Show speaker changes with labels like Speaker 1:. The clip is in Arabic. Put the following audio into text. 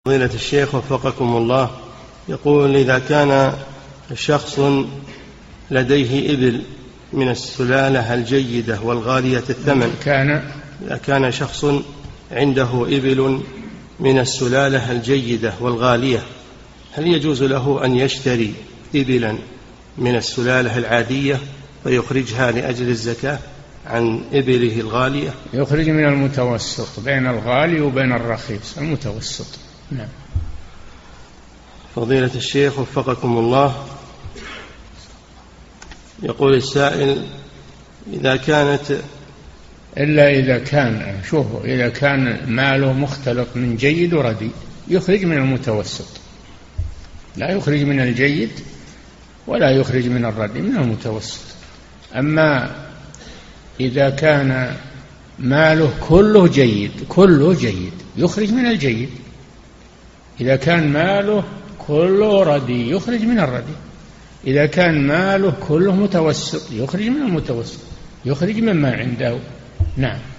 Speaker 1: فضيلة الشيخ وفقكم الله، يقول: إذا كان شخص لديه إبل من السلالة الجيدة والغالية الثمن، إذا كان شخص عنده إبل من السلالة الجيدة والغالية، هل يجوز له أن يشتري إبلا من السلالة العادية فيخرجها لأجل الزكاة عن إبله الغالية؟
Speaker 2: يخرج من المتوسط بين الغالي وبين الرخيص، المتوسط. نعم.
Speaker 1: فضيلة الشيخ وفقكم الله، يقول السائل: إذا كان ماله مختلط من جيد ورديء يخرج من المتوسط، لا يخرج من الجيد ولا يخرج من الرديء، من المتوسط. أما إذا كان ماله كله جيد يخرج من الجيد. إذا كان ماله كله رديء يخرج من الرديء. إذا كان ماله كله متوسط يخرج من المتوسط، يخرج مما عنده. نعم.